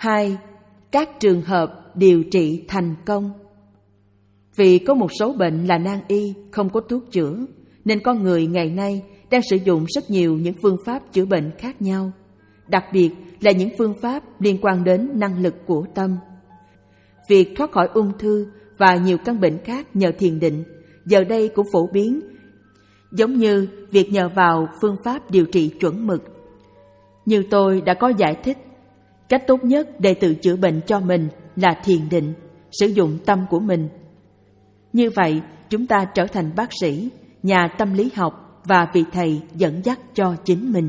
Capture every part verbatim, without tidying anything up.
Hai, các trường hợp điều trị thành công. Vì có một số bệnh là nan y, không có thuốc chữa, nên con người ngày nay đang sử dụng rất nhiều những phương pháp chữa bệnh khác nhau, đặc biệt là những phương pháp liên quan đến năng lực của tâm. Việc thoát khỏi ung thư và nhiều căn bệnh khác nhờ thiền định giờ đây cũng phổ biến, giống như việc nhờ vào phương pháp điều trị chuẩn mực. Như tôi đã có giải thích, cách tốt nhất để tự chữa bệnh cho mình là thiền định, sử dụng tâm của mình. Như vậy, chúng ta trở thành bác sĩ, nhà tâm lý học và vị thầy dẫn dắt cho chính mình.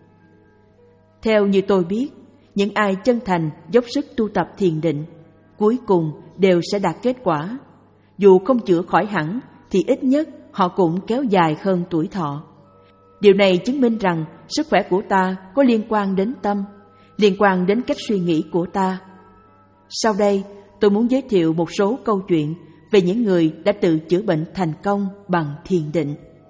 Theo như tôi biết, những ai chân thành dốc sức tu tập thiền định, cuối cùng đều sẽ đạt kết quả. Dù không chữa khỏi hẳn, thì ít nhất họ cũng kéo dài hơn tuổi thọ. Điều này chứng minh rằng sức khỏe của ta có liên quan đến tâm, liên quan đến cách suy nghĩ của ta. Sau đây, tôi muốn giới thiệu một số câu chuyện về những người đã tự chữa bệnh thành công bằng thiền định.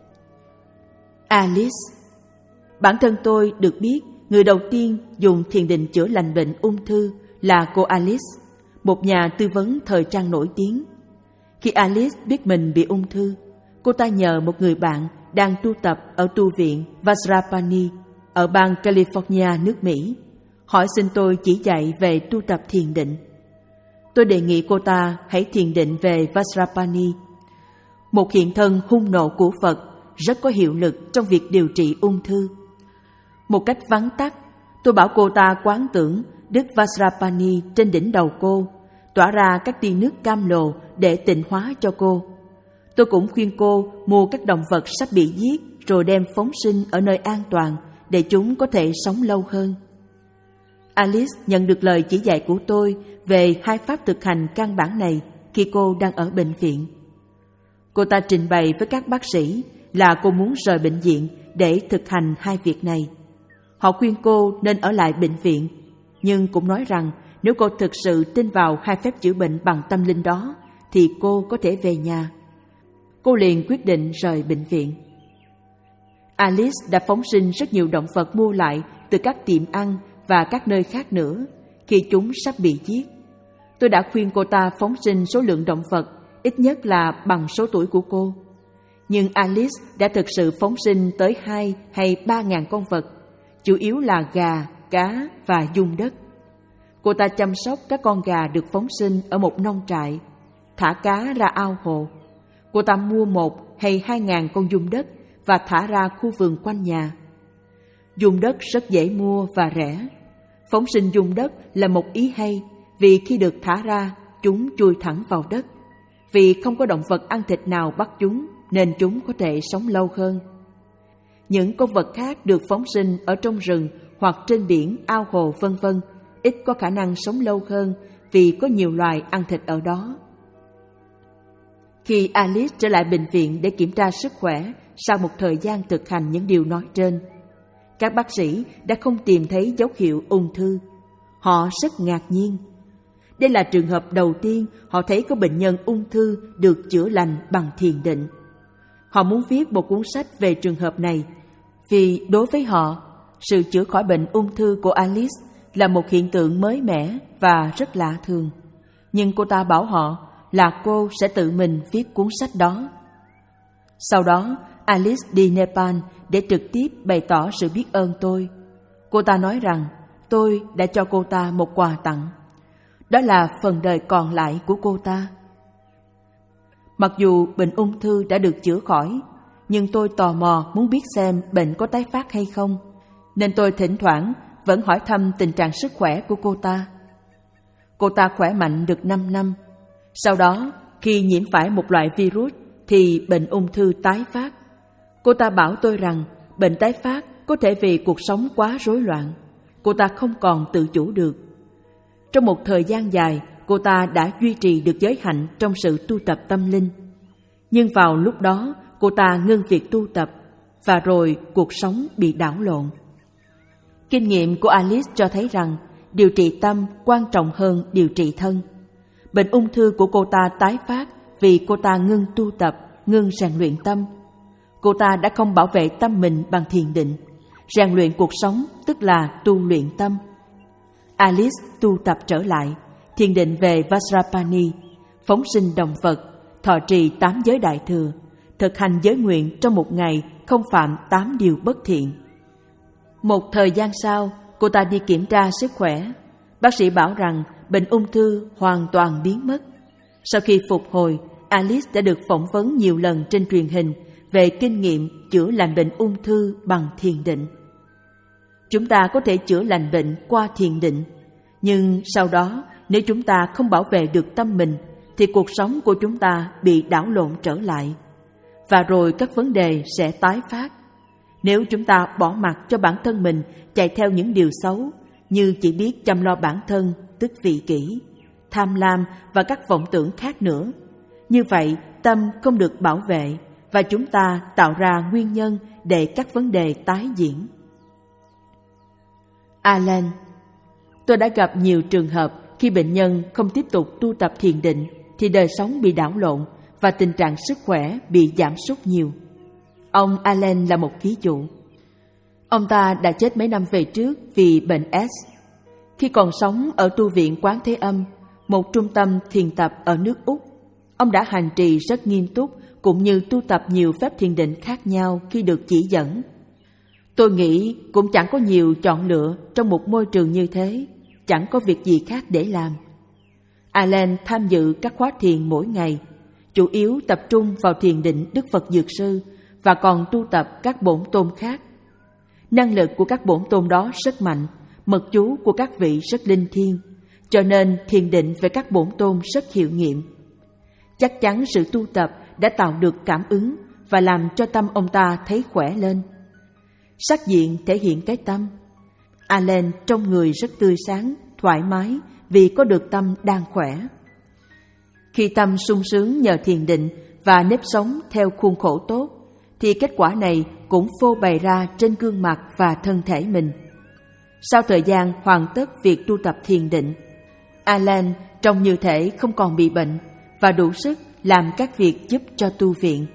Alice. Bản thân tôi được biết người đầu tiên dùng thiền định chữa lành bệnh ung thư là cô Alice, một nhà tư vấn thời trang nổi tiếng. Khi Alice biết mình bị ung thư, cô ta nhờ một người bạn đang tu tập ở tu viện Vajrapani ở bang California, nước Mỹ, hỏi xin tôi chỉ dạy về tu tập thiền định. Tôi đề nghị cô ta hãy thiền định về Vajrapani, một hiện thân hung nộ của Phật rất có hiệu lực trong việc điều trị ung thư. Một cách vắn tắt, tôi bảo cô ta quán tưởng Đức Vajrapani trên đỉnh đầu cô, tỏa ra các tia nước cam lồ để tịnh hóa cho cô. Tôi cũng khuyên cô mua các động vật sắp bị giết rồi đem phóng sinh ở nơi an toàn để chúng có thể sống lâu hơn. Alice nhận được lời chỉ dạy của tôi về hai pháp thực hành căn bản này khi cô đang ở bệnh viện. Cô ta trình bày với các bác sĩ là cô muốn rời bệnh viện để thực hành hai việc này. Họ khuyên cô nên ở lại bệnh viện, nhưng cũng nói rằng nếu cô thực sự tin vào hai phép chữa bệnh bằng tâm linh đó, thì cô có thể về nhà. Cô liền quyết định rời bệnh viện. Alice đã phóng sinh rất nhiều động vật mua lại từ các tiệm ăn và các nơi khác nữa khi chúng sắp bị giết. Tôi đã khuyên cô ta phóng sinh số lượng động vật ít nhất là bằng số tuổi của cô. Nhưng Alice đã thực sự phóng sinh tới hai hay ba ngàn con vật, chủ yếu là gà, cá và giun đất. Cô ta chăm sóc các con gà được phóng sinh ở một nông trại, thả cá ra ao hồ. Cô ta mua một hay hai ngàn con giun đất và thả ra khu vườn quanh nhà. Giun đất rất dễ mua và rẻ. Phóng sinh giun đất là một ý hay, vì khi được thả ra, chúng chui thẳng vào đất. Vì không có động vật ăn thịt nào bắt chúng, nên chúng có thể sống lâu hơn. Những con vật khác được phóng sinh ở trong rừng hoặc trên biển, ao hồ vân vân ít có khả năng sống lâu hơn vì có nhiều loài ăn thịt ở đó. Khi Alice trở lại bệnh viện để kiểm tra sức khỏe sau một thời gian thực hành những điều nói trên, các bác sĩ đã không tìm thấy dấu hiệu ung thư. Họ rất ngạc nhiên. Đây là trường hợp đầu tiên họ thấy có bệnh nhân ung thư được chữa lành bằng thiền định. Họ muốn viết một cuốn sách về trường hợp này, vì đối với họ, sự chữa khỏi bệnh ung thư của Alice là một hiện tượng mới mẻ và rất lạ thường. Nhưng cô ta bảo họ là cô sẽ tự mình viết cuốn sách đó. Sau đó, Alice đi Nepal để trực tiếp bày tỏ sự biết ơn tôi. Cô ta nói rằng tôi đã cho cô ta một quà tặng. Đó là phần đời còn lại của cô ta. Mặc dù bệnh ung thư đã được chữa khỏi, nhưng tôi tò mò muốn biết xem bệnh có tái phát hay không, nên tôi thỉnh thoảng vẫn hỏi thăm tình trạng sức khỏe của cô ta. Cô ta khỏe mạnh được năm năm. Sau đó, khi nhiễm phải một loại virus, thì bệnh ung thư tái phát. Cô ta bảo tôi rằng bệnh tái phát có thể vì cuộc sống quá rối loạn. Cô ta không còn tự chủ được. Trong một thời gian dài, cô ta đã duy trì được giới hạnh trong sự tu tập tâm linh. Nhưng vào lúc đó, cô ta ngưng việc tu tập, và rồi cuộc sống bị đảo lộn. Kinh nghiệm của Alice cho thấy rằng điều trị tâm quan trọng hơn điều trị thân. Bệnh ung thư của cô ta tái phát vì cô ta ngưng tu tập, ngưng rèn luyện tâm. Cô ta đã không bảo vệ tâm mình bằng thiền định. Rèn luyện cuộc sống tức là tu luyện tâm. Alice tu tập trở lại, thiền định về Vajrapani, phóng sinh động vật, thọ trì tám giới đại thừa, thực hành giới nguyện trong một ngày không phạm tám điều bất thiện. Một thời gian sau, cô ta đi kiểm tra sức khỏe. Bác sĩ bảo rằng bệnh ung thư hoàn toàn biến mất. Sau khi phục hồi, Alice đã được phỏng vấn nhiều lần trên truyền hình về kinh nghiệm chữa lành bệnh ung thư bằng thiền định. Chúng ta có thể chữa lành bệnh qua thiền định, nhưng sau đó nếu chúng ta không bảo vệ được tâm mình thì cuộc sống của chúng ta bị đảo lộn trở lại, và rồi các vấn đề sẽ tái phát. Nếu chúng ta bỏ mặc cho bản thân mình chạy theo những điều xấu, như chỉ biết chăm lo bản thân, tức vị kỷ, tham lam và các vọng tưởng khác nữa, như vậy tâm không được bảo vệ và chúng ta tạo ra nguyên nhân để các vấn đề tái diễn. Alan: Tôi đã gặp nhiều trường hợp khi bệnh nhân không tiếp tục tu tập thiền định thì đời sống bị đảo lộn và tình trạng sức khỏe bị giảm sút nhiều. Ông Alan là một ví dụ. Ông ta đã chết mấy năm về trước vì bệnh S. Khi còn sống ở tu viện Quán Thế Âm, một trung tâm thiền tập ở nước Úc, ông đã hành trì rất nghiêm túc cũng như tu tập nhiều phép thiền định khác nhau khi được chỉ dẫn. Tôi nghĩ cũng chẳng có nhiều chọn lựa trong một môi trường như thế, chẳng có việc gì khác để làm. Alan tham dự các khóa thiền mỗi ngày, chủ yếu tập trung vào thiền định Đức Phật Dược Sư và còn tu tập các bổn tôn khác. Năng lực của các bổn tôn đó rất mạnh, mật chú của các vị rất linh thiêng, cho nên thiền định về các bổn tôn rất hiệu nghiệm. Chắc chắn sự tu tập đã tạo được cảm ứng và làm cho tâm ông ta thấy khỏe lên. Sắc diện thể hiện cái tâm. Alan trong người rất tươi sáng, thoải mái vì có được tâm đang khỏe. Khi tâm sung sướng nhờ thiền định và nếp sống theo khuôn khổ tốt, thì kết quả này cũng phô bày ra trên gương mặt và thân thể mình. Sau thời gian hoàn tất việc tu tập thiền định, Alan trông như thể không còn bị bệnh và đủ sức làm các việc giúp cho tu viện.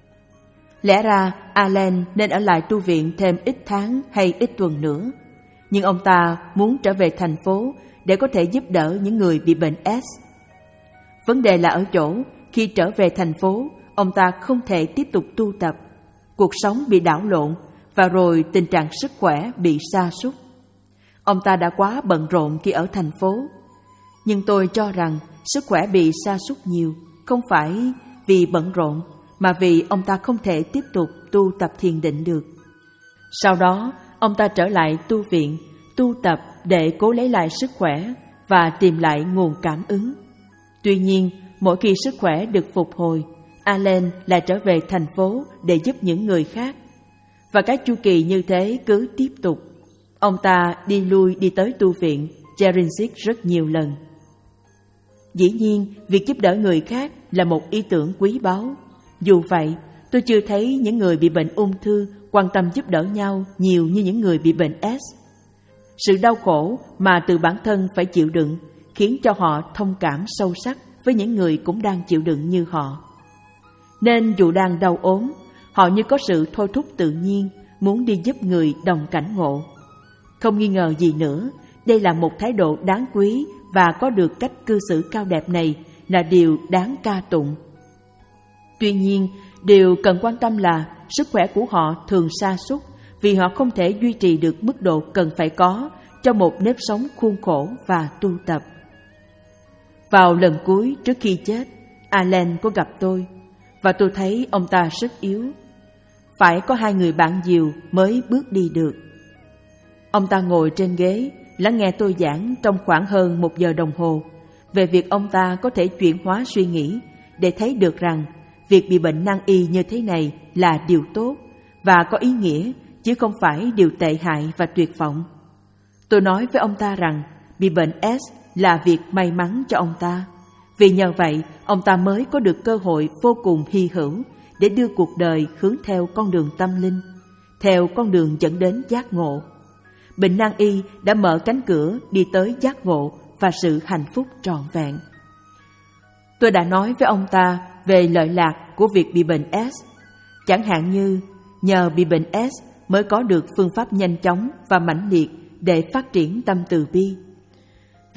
Lẽ ra Alan nên ở lại tu viện thêm ít tháng hay ít tuần nữa, nhưng ông ta muốn trở về thành phố để có thể giúp đỡ những người bị bệnh S. Vấn đề là ở chỗ, khi trở về thành phố, ông ta không thể tiếp tục tu tập, cuộc sống bị đảo lộn và rồi tình trạng sức khỏe bị sa sút. Ông ta đã quá bận rộn khi ở thành phố, nhưng tôi cho rằng sức khỏe bị sa sút nhiều không phải vì bận rộn, mà vì ông ta không thể tiếp tục tu tập thiền định được. Sau đó, ông ta trở lại tu viện, tu tập để cố lấy lại sức khỏe và tìm lại nguồn cảm ứng. Tuy nhiên, mỗi khi sức khỏe được phục hồi, Alan lại trở về thành phố để giúp những người khác. Và cái chu kỳ như thế cứ tiếp tục. Ông ta đi lui đi tới tu viện Gerincic rất nhiều lần. Dĩ nhiên, việc giúp đỡ người khác là một ý tưởng quý báu. Dù vậy, tôi chưa thấy những người bị bệnh ung thư quan tâm giúp đỡ nhau nhiều như những người bị bệnh S. Sự đau khổ mà từ bản thân phải chịu đựng khiến cho họ thông cảm sâu sắc với những người cũng đang chịu đựng như họ. Nên dù đang đau ốm, họ như có sự thôi thúc tự nhiên muốn đi giúp người đồng cảnh ngộ. Không nghi ngờ gì nữa, đây là một thái độ đáng quý và có được cách cư xử cao đẹp này là điều đáng ca tụng. Tuy nhiên, điều cần quan tâm là sức khỏe của họ thường sa sút vì họ không thể duy trì được mức độ cần phải có cho một nếp sống khuôn khổ và tu tập. Vào lần cuối trước khi chết, Alan có gặp tôi và tôi thấy ông ta rất yếu. Phải có hai người bạn dìu mới bước đi được. Ông ta ngồi trên ghế, lắng nghe tôi giảng trong khoảng hơn một giờ đồng hồ về việc ông ta có thể chuyển hóa suy nghĩ để thấy được rằng việc bị bệnh nan y như thế này là điều tốt và có ý nghĩa, chứ không phải điều tệ hại và tuyệt vọng. Tôi nói với ông ta rằng bị bệnh S là việc may mắn cho ông ta, vì nhờ vậy ông ta mới có được cơ hội vô cùng hy hữu để đưa cuộc đời hướng theo con đường tâm linh, theo con đường dẫn đến giác ngộ. Bệnh nan y đã mở cánh cửa đi tới giác ngộ và sự hạnh phúc trọn vẹn. Tôi đã nói với ông ta về lợi lạc của việc bị bệnh S, chẳng hạn như nhờ bị bệnh S mới có được phương pháp nhanh chóng và mãnh liệt để phát triển tâm từ bi,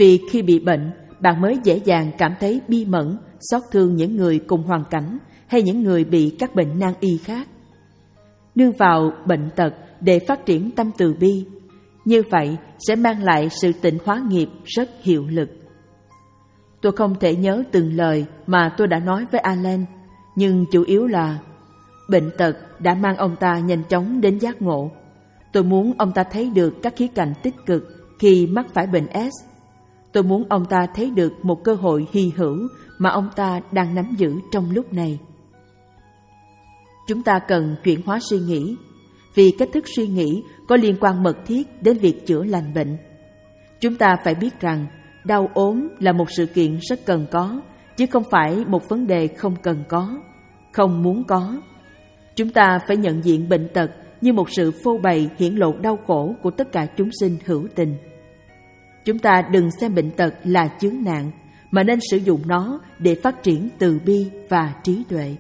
Vì khi bị bệnh, bạn mới dễ dàng cảm thấy bi mẫn, xót thương những người cùng hoàn cảnh hay những người bị các bệnh nan y khác. Nương vào bệnh tật để phát triển tâm từ bi, như vậy sẽ mang lại sự tịnh hóa nghiệp rất hiệu lực. Tôi không thể nhớ từng lời mà tôi đã nói với Alan, nhưng chủ yếu là bệnh tật đã mang ông ta nhanh chóng đến giác ngộ. Tôi muốn ông ta thấy được các khía cạnh tích cực khi mắc phải bệnh S. Tôi muốn ông ta thấy được một cơ hội hy hữu mà ông ta đang nắm giữ trong lúc này. Chúng ta cần chuyển hóa suy nghĩ, vì cách thức suy nghĩ có liên quan mật thiết đến việc chữa lành bệnh. Chúng ta phải biết rằng đau ốm là một sự kiện rất cần có, chứ không phải một vấn đề không cần có, không muốn có. Chúng ta phải nhận diện bệnh tật như một sự phô bày hiển lộ đau khổ của tất cả chúng sinh hữu tình. Chúng ta đừng xem bệnh tật là chướng nạn, mà nên sử dụng nó để phát triển từ bi và trí tuệ.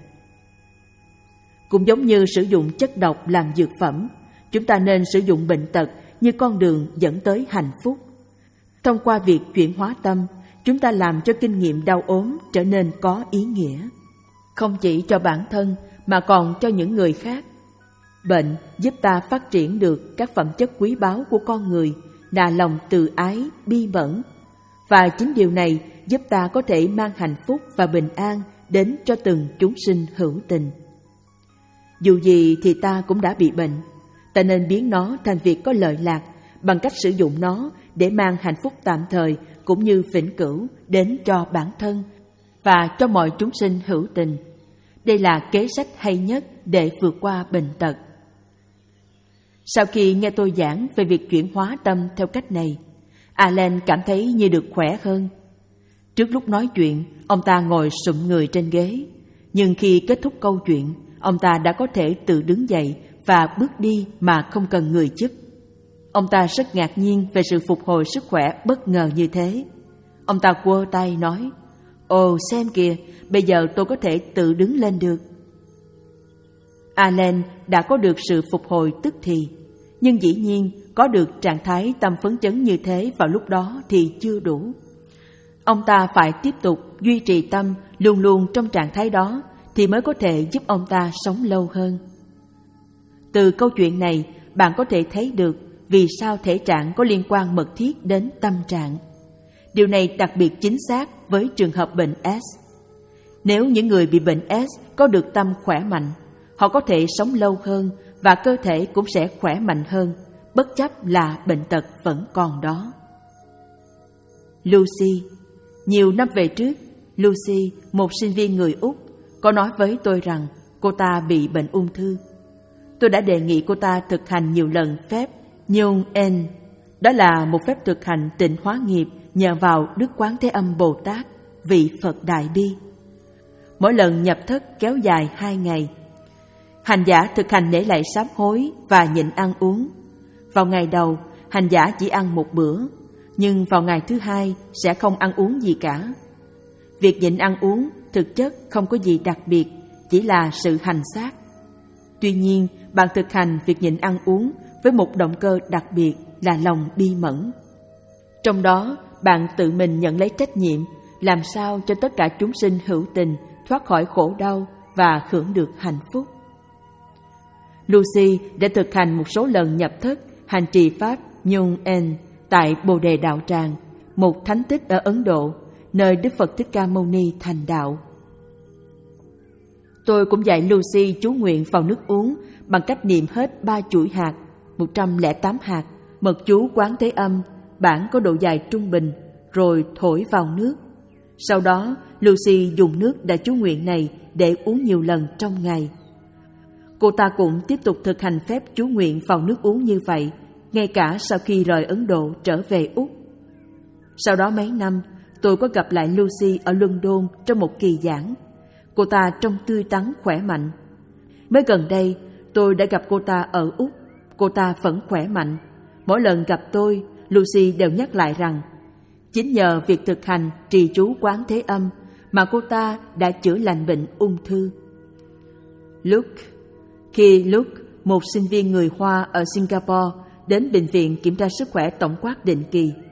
Cũng giống như sử dụng chất độc làm dược phẩm, chúng ta nên sử dụng bệnh tật như con đường dẫn tới hạnh phúc. Thông qua việc chuyển hóa tâm, chúng ta làm cho kinh nghiệm đau ốm trở nên có ý nghĩa, không chỉ cho bản thân mà còn cho những người khác. Bệnh giúp ta phát triển được các phẩm chất quý báu của con người là lòng từ ái, bi mẫn, và chính điều này giúp ta có thể mang hạnh phúc và bình an đến cho từng chúng sinh hữu tình. Dù gì thì ta cũng đã bị bệnh, ta nên biến nó thành việc có lợi lạc bằng cách sử dụng nó để mang hạnh phúc tạm thời cũng như vĩnh cửu đến cho bản thân và cho mọi chúng sinh hữu tình. Đây là kế sách hay nhất để vượt qua bệnh tật. Sau khi nghe tôi giảng về việc chuyển hóa tâm theo cách này, Alan cảm thấy như được khỏe hơn. Trước lúc nói chuyện, ông ta ngồi sụm người trên ghế, nhưng khi kết thúc câu chuyện, ông ta đã có thể tự đứng dậy và bước đi mà không cần người giúp. Ông ta rất ngạc nhiên về sự phục hồi sức khỏe bất ngờ như thế. Ông ta quơ tay nói: "Ồ, xem kìa, bây giờ tôi có thể tự đứng lên được." Alan đã có được sự phục hồi tức thì, nhưng dĩ nhiên có được trạng thái tâm phấn chấn như thế vào lúc đó thì chưa đủ. Ông ta phải tiếp tục duy trì tâm luôn luôn trong trạng thái đó thì mới có thể giúp ông ta sống lâu hơn. Từ câu chuyện này, bạn có thể thấy được vì sao thể trạng có liên quan mật thiết đến tâm trạng. Điều này đặc biệt chính xác với trường hợp bệnh S. Nếu những người bị bệnh S có được tâm khỏe mạnh, họ có thể sống lâu hơn và cơ thể cũng sẽ khỏe mạnh hơn, bất chấp là bệnh tật vẫn còn đó. Lucy. Nhiều năm về trước, Lucy, một sinh viên người Úc, có nói với tôi rằng cô ta bị bệnh ung thư. Tôi đã đề nghị cô ta thực hành nhiều lần phép Nhung En. Đó là một phép thực hành tịnh hóa nghiệp nhờ vào Đức Quán Thế Âm Bồ Tát, vị Phật Đại Bi. Mỗi lần nhập thất kéo dài hai ngày. Hành giả thực hành lễ lạy sám hối và nhịn ăn uống. Vào ngày đầu, hành giả chỉ ăn một bữa, nhưng vào ngày thứ hai sẽ không ăn uống gì cả. Việc nhịn ăn uống thực chất không có gì đặc biệt, chỉ là sự hành xác. Tuy nhiên, bạn thực hành việc nhịn ăn uống với một động cơ đặc biệt là lòng bi mẫn. Trong đó, bạn tự mình nhận lấy trách nhiệm làm sao cho tất cả chúng sinh hữu tình thoát khỏi khổ đau và hưởng được hạnh phúc. Lucy đã thực hành một số lần nhập thất hành trì pháp Nhung En tại Bồ Đề Đạo Tràng, một thánh tích ở Ấn Độ, nơi Đức Phật Thích Ca Mâu Ni thành đạo. Tôi cũng dạy Lucy chú nguyện vào nước uống bằng cách niệm hết ba chuỗi hạt, một trăm lẻ tám hạt, mật chú Quán Thế Âm, bản có độ dài trung bình, rồi thổi vào nước. Sau đó, Lucy dùng nước đã chú nguyện này để uống nhiều lần trong ngày. Cô ta cũng tiếp tục thực hành phép chú nguyện vào nước uống như vậy, ngay cả sau khi rời Ấn Độ trở về Úc. Sau đó mấy năm, tôi có gặp lại Lucy ở London trong một kỳ giảng. Cô ta trông tươi tắn khỏe mạnh. Mới gần đây, tôi đã gặp cô ta ở Úc. Cô ta vẫn khỏe mạnh. Mỗi lần gặp tôi, Lucy đều nhắc lại rằng chính nhờ việc thực hành trì chú Quán Thế Âm mà cô ta đã chữa lành bệnh ung thư. Luke. Khi Luke, một sinh viên người Hoa ở Singapore, đến bệnh viện kiểm tra sức khỏe tổng quát định kỳ,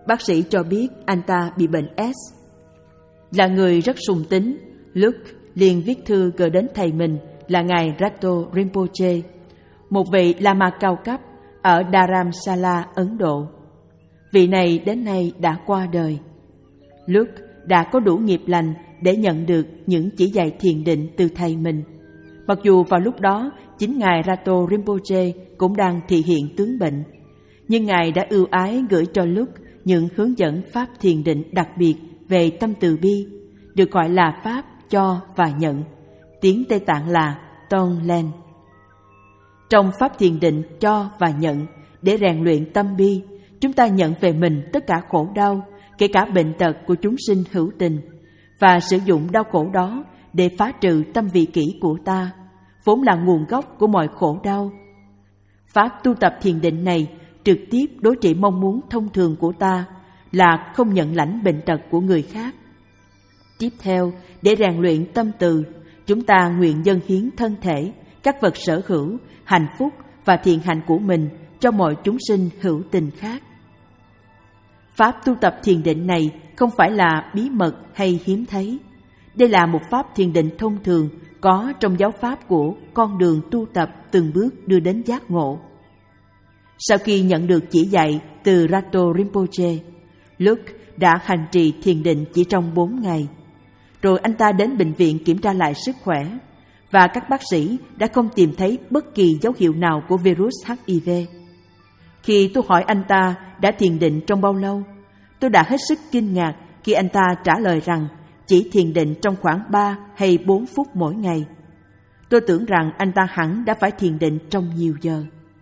Bác sĩ cho biết anh ta bị bệnh S. Là người rất sùng tín, Luke liền viết thư gửi đến thầy mình là ngài Rato Rinpoche, một vị Lama cao cấp ở Dharamsala, Ấn Độ. Vị này đến nay đã qua đời. Luke đã có đủ nghiệp lành để nhận được những chỉ dạy thiền định từ thầy mình. Mặc dù vào lúc đó chính ngài Rato Rinpoche cũng đang thị hiện tướng bệnh, nhưng ngài đã ưu ái gửi cho Luke những hướng dẫn pháp thiền định đặc biệt về tâm từ bi, được gọi là pháp cho và nhận, tiếng Tây Tạng là Tonglen. Trong pháp thiền định cho và nhận, để rèn luyện tâm bi, chúng ta nhận về mình tất cả khổ đau, kể cả bệnh tật của chúng sinh hữu tình, và sử dụng đau khổ đó để phá trừ tâm vị kỷ của ta, vốn là nguồn gốc của mọi khổ đau. Pháp tu tập thiền định này trực tiếp đối trị mong muốn thông thường của ta là không nhận lãnh bệnh tật của người khác. Tiếp theo, để rèn luyện tâm từ, chúng ta nguyện dâng hiến thân thể, các vật sở hữu, hạnh phúc và thiện hạnh của mình cho mọi chúng sinh hữu tình khác. Pháp tu tập thiền định này không phải là bí mật hay hiếm thấy. Đây là một pháp thiền định thông thường có trong giáo pháp của con đường tu tập từng bước đưa đến giác ngộ. Sau khi nhận được chỉ dạy từ Rato Rinpoche, Luke đã hành trì thiền định chỉ trong bốn ngày. Rồi anh ta đến bệnh viện kiểm tra lại sức khỏe, và các bác sĩ đã không tìm thấy bất kỳ dấu hiệu nào của virus H I V. Khi tôi hỏi anh ta đã thiền định trong bao lâu, tôi đã hết sức kinh ngạc khi anh ta trả lời rằng chỉ thiền định trong khoảng ba hay bốn phút mỗi ngày. Tôi tưởng rằng anh ta hẳn đã phải thiền định trong nhiều giờ.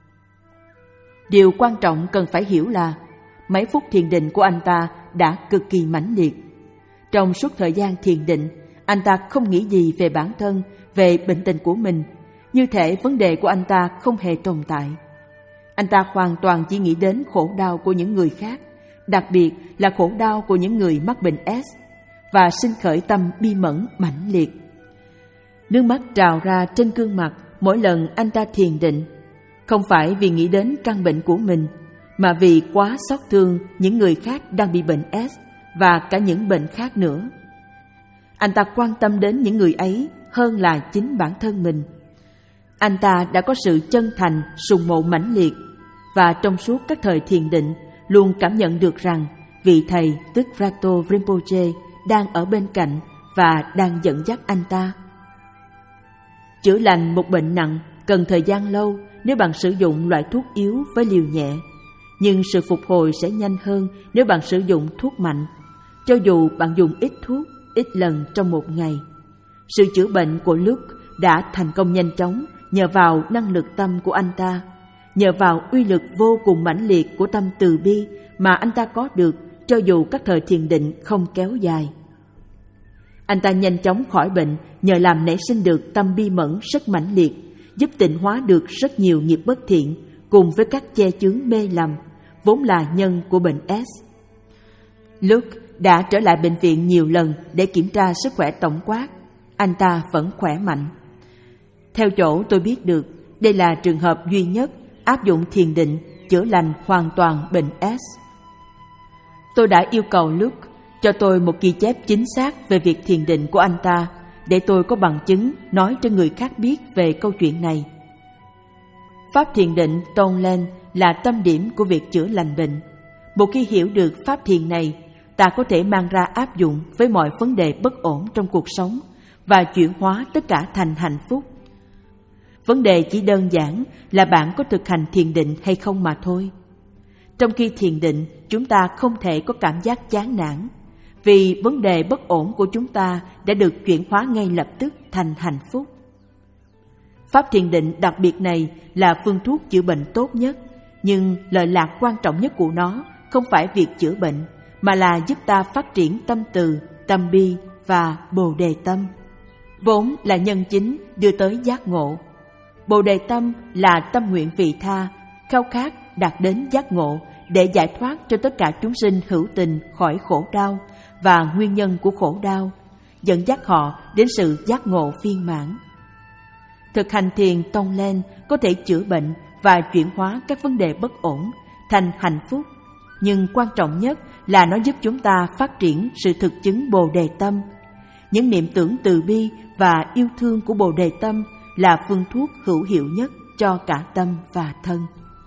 Điều quan trọng cần phải hiểu là mấy phút thiền định của anh ta đã cực kỳ mãnh liệt. Trong suốt thời gian thiền định, anh ta không nghĩ gì về bản thân, về bệnh tình của mình, như thể vấn đề của anh ta không hề tồn tại. Anh ta hoàn toàn chỉ nghĩ đến khổ đau của những người khác, đặc biệt là khổ đau của những người mắc bệnh S, và sinh khởi tâm bi mẫn mãnh liệt. Nước mắt trào ra trên gương mặt mỗi lần anh ta thiền định, không phải vì nghĩ đến căn bệnh của mình, mà vì quá xót thương những người khác đang bị bệnh S và cả những bệnh khác nữa. Anh ta quan tâm đến những người ấy hơn là chính bản thân mình. Anh ta đã có sự chân thành, sùng mộ mãnh liệt, và trong suốt các thời thiền định luôn cảm nhận được rằng vị thầy tức Rato Rinpoche đang ở bên cạnh và đang dẫn dắt anh ta. Chữa lành một bệnh nặng cần thời gian lâu nếu bạn sử dụng loại thuốc yếu với liều nhẹ, nhưng sự phục hồi sẽ nhanh hơn nếu bạn sử dụng thuốc mạnh, cho dù bạn dùng ít thuốc, ít lần trong một ngày. Sự chữa bệnh của Luke đã thành công nhanh chóng nhờ vào năng lực tâm của anh ta, nhờ vào uy lực vô cùng mãnh liệt của tâm từ bi mà anh ta có được cho dù các thời thiền định không kéo dài. Anh ta nhanh chóng khỏi bệnh nhờ làm nảy sinh được tâm bi mẫn rất mãnh liệt, giúp tịnh hóa được rất nhiều nghiệp bất thiện cùng với các che chướng mê lầm, vốn là nhân của bệnh S. Luke đã trở lại bệnh viện nhiều lần để kiểm tra sức khỏe tổng quát. Anh ta vẫn khỏe mạnh. Theo chỗ tôi biết được, đây là trường hợp duy nhất áp dụng thiền định chữa lành hoàn toàn bệnh S. Tôi đã yêu cầu Luke cho tôi một ghi chép chính xác về việc thiền định của anh ta, để tôi có bằng chứng nói cho người khác biết về câu chuyện này. Pháp thiền định Tonglen là tâm điểm của việc chữa lành bệnh. Một khi hiểu được pháp thiền này, ta có thể mang ra áp dụng với mọi vấn đề bất ổn trong cuộc sống và chuyển hóa tất cả thành hạnh phúc. Vấn đề chỉ đơn giản là bạn có thực hành thiền định hay không mà thôi. Trong khi thiền định, chúng ta không thể có cảm giác chán nản, vì vấn đề bất ổn của chúng ta đã được chuyển hóa ngay lập tức thành hạnh phúc. Pháp thiền định đặc biệt này là phương thuốc chữa bệnh tốt nhất, nhưng lợi lạc quan trọng nhất của nó không phải việc chữa bệnh, mà là giúp ta phát triển tâm từ, tâm bi và bồ đề tâm, vốn là nhân chính đưa tới giác ngộ. Bồ đề tâm là tâm nguyện vị tha, khao khát đạt đến giác ngộ để giải thoát cho tất cả chúng sinh hữu tình khỏi khổ đau và nguyên nhân của khổ đau, dẫn dắt họ đến sự giác ngộ viên mãn. Thực hành thiền Tonglen có thể chữa bệnh và chuyển hóa các vấn đề bất ổn thành hạnh phúc, nhưng quan trọng nhất là nó giúp chúng ta phát triển sự thực chứng Bồ Đề Tâm. Những niệm tưởng từ bi và yêu thương của Bồ Đề Tâm là phương thuốc hữu hiệu nhất cho cả tâm và thân.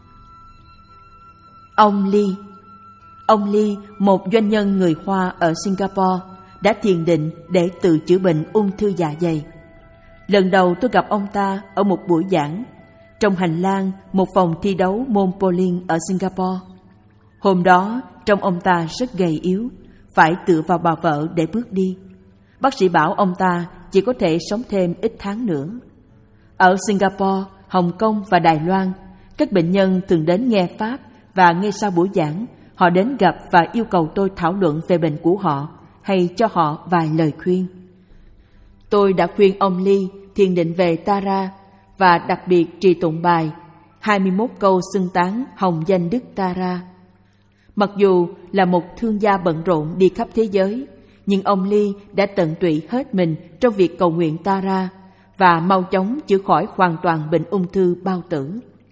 Ông Lee Ông Lee, một doanh nhân người Hoa ở Singapore, đã thiền định để tự chữa bệnh ung thư dạ dày. Lần đầu tôi gặp ông ta ở một buổi giảng trong hành lang một phòng thi đấu môn bowling ở Singapore. Hôm đó, trông ông ta rất gầy yếu, phải tựa vào bà vợ để bước đi. Bác sĩ bảo ông ta chỉ có thể sống thêm ít tháng nữa. Ở Singapore, Hồng Kông và Đài Loan, các bệnh nhân thường đến nghe Pháp và ngay sau buổi giảng, họ đến gặp và yêu cầu tôi thảo luận về bệnh của họ hay cho họ vài lời khuyên. Tôi đã khuyên ông Lee thiền định về Tara và đặc biệt trì tụng bài hai mươi mốt câu xưng tán hồng danh Đức Tara. Mặc dù là một thương gia bận rộn đi khắp thế giới, nhưng ông Lee đã tận tụy hết mình trong việc cầu nguyện Tara và mau chóng chữa khỏi hoàn toàn bệnh ung thư bao tử.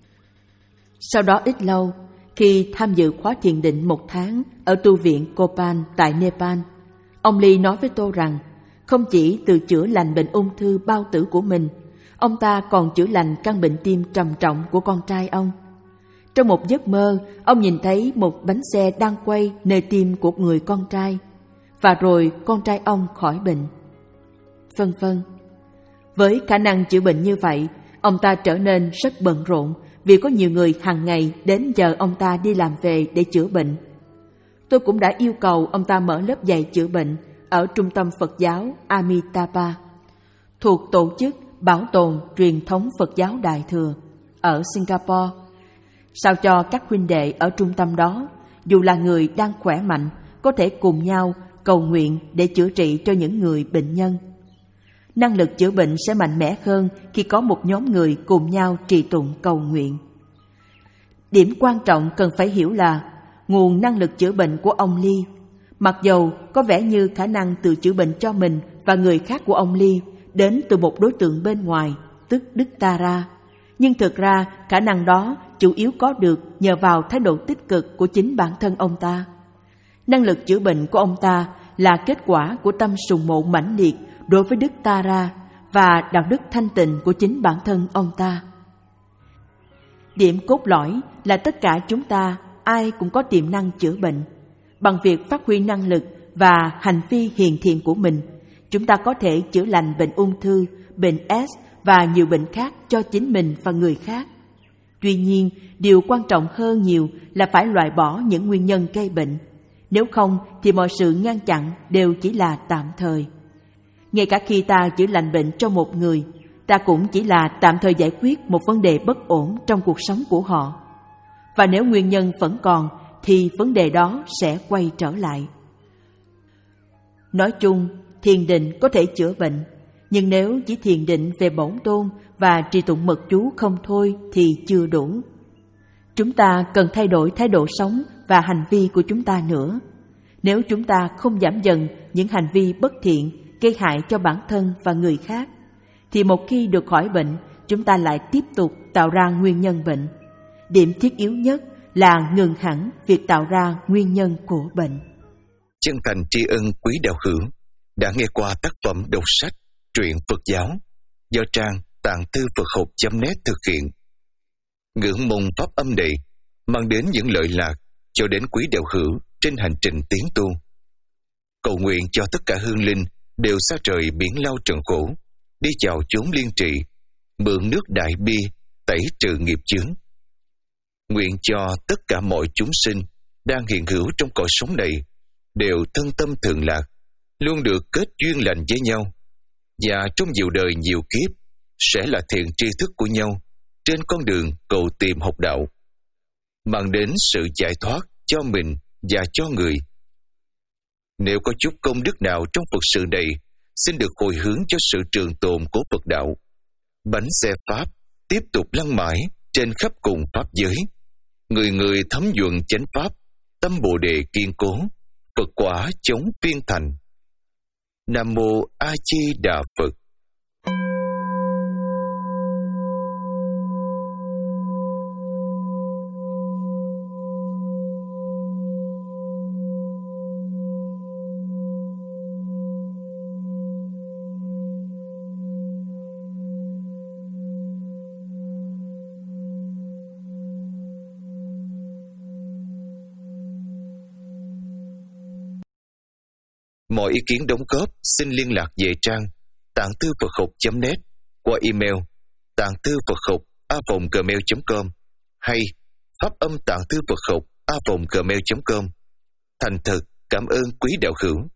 Sau đó ít lâu, khi tham dự khóa thiền định một tháng ở tu viện Kopan tại Nepal, ông Lee nói với tôi rằng không chỉ tự chữa lành bệnh ung thư bao tử của mình, ông ta còn chữa lành căn bệnh tim trầm trọng của con trai ông. Trong một giấc mơ, ông nhìn thấy một bánh xe đang quay nơi tim của người con trai, và rồi con trai ông khỏi bệnh. Vân vân. Với khả năng chữa bệnh như vậy, ông ta trở nên rất bận rộn vì có nhiều người hàng ngày đến giờ ông ta đi làm về để chữa bệnh. Tôi cũng đã yêu cầu ông ta mở lớp dạy chữa bệnh ở Trung tâm Phật giáo Amitabha, thuộc tổ chức Bảo tồn Truyền thống Phật giáo Đại Thừa ở Singapore, sao cho các huynh đệ ở trung tâm đó, dù là người đang khỏe mạnh, có thể cùng nhau cầu nguyện để chữa trị cho những người bệnh nhân. Năng lực chữa bệnh sẽ mạnh mẽ hơn khi có một nhóm người cùng nhau trì tụng cầu nguyện. Điểm quan trọng cần phải hiểu là nguồn năng lực chữa bệnh của ông Lee, mặc dầu có vẻ như khả năng tự chữa bệnh cho mình và người khác của ông Lee đến từ một đối tượng bên ngoài, tức Đức Tara, nhưng thực ra khả năng đó chủ yếu có được nhờ vào thái độ tích cực của chính bản thân ông ta. Năng lực chữa bệnh của ông ta là kết quả của tâm sùng mộ mãnh liệt đối với Đức Tara và đạo đức thanh tịnh của chính bản thân ông ta. Điểm cốt lõi là tất cả chúng ta ai cũng có tiềm năng chữa bệnh. Bằng việc phát huy năng lực và hành vi hiền thiện của mình, chúng ta có thể chữa lành bệnh ung thư, bệnh S và nhiều bệnh khác cho chính mình và người khác. Tuy nhiên, điều quan trọng hơn nhiều là phải loại bỏ những nguyên nhân gây bệnh. Nếu không thì mọi sự ngăn chặn đều chỉ là tạm thời. Ngay cả khi ta chữa lành bệnh cho một người, ta cũng chỉ là tạm thời giải quyết một vấn đề bất ổn trong cuộc sống của họ. Và nếu nguyên nhân vẫn còn, thì vấn đề đó sẽ quay trở lại. Nói chung, thiền định có thể chữa bệnh, nhưng nếu chỉ thiền định về bổn tôn và trì tụng mật chú không thôi thì chưa đủ. Chúng ta cần thay đổi thái độ sống và hành vi của chúng ta nữa. Nếu chúng ta không giảm dần những hành vi bất thiện gây hại cho bản thân và người khác, thì một khi được khỏi bệnh, chúng ta lại tiếp tục tạo ra nguyên nhân bệnh. Điểm thiết yếu nhất là ngừng hẳn việc tạo ra nguyên nhân của bệnh. Chân thành tri ân quý đạo hữu đã nghe qua tác phẩm đọc sách Truyện Phật giáo do trang tạng thư Phật học chấm net thực hiện. Ngưỡng mong pháp âm này mang đến những lợi lạc cho đến quý đạo hữu trên hành trình tiến tu. Cầu nguyện cho tất cả hương linh đều xa trời biển lao trần khổ, đi chào chốn liên trị, mượn nước đại bi tẩy trừ nghiệp chướng. Nguyện cho tất cả mọi chúng sinh đang hiện hữu trong cõi sống này đều thân tâm thường lạc, luôn được kết duyên lành với nhau, và trong nhiều đời nhiều kiếp sẽ là thiện tri thức của nhau trên con đường cầu tìm học đạo, mang đến sự giải thoát cho mình và cho người. Nếu có chút công đức nào trong Phật sự này, xin được hồi hướng cho sự trường tồn của Phật đạo. Bánh xe Pháp tiếp tục lăn mãi trên khắp cùng Pháp giới. Người người thấm nhuận chánh Pháp, tâm Bồ Đề kiên cố, Phật quả chống phiên thành. Nam Mô A Di Đà Phật. Mọi ý kiến đóng góp xin liên lạc về trang tạng thư Phật học chấm net qua email tạng thư Phật học a vòng gmail chấm com hay pháp âm tạng thư Phật học a vòng gmail chấm com. Thành thật cảm ơn quý đạo hữu.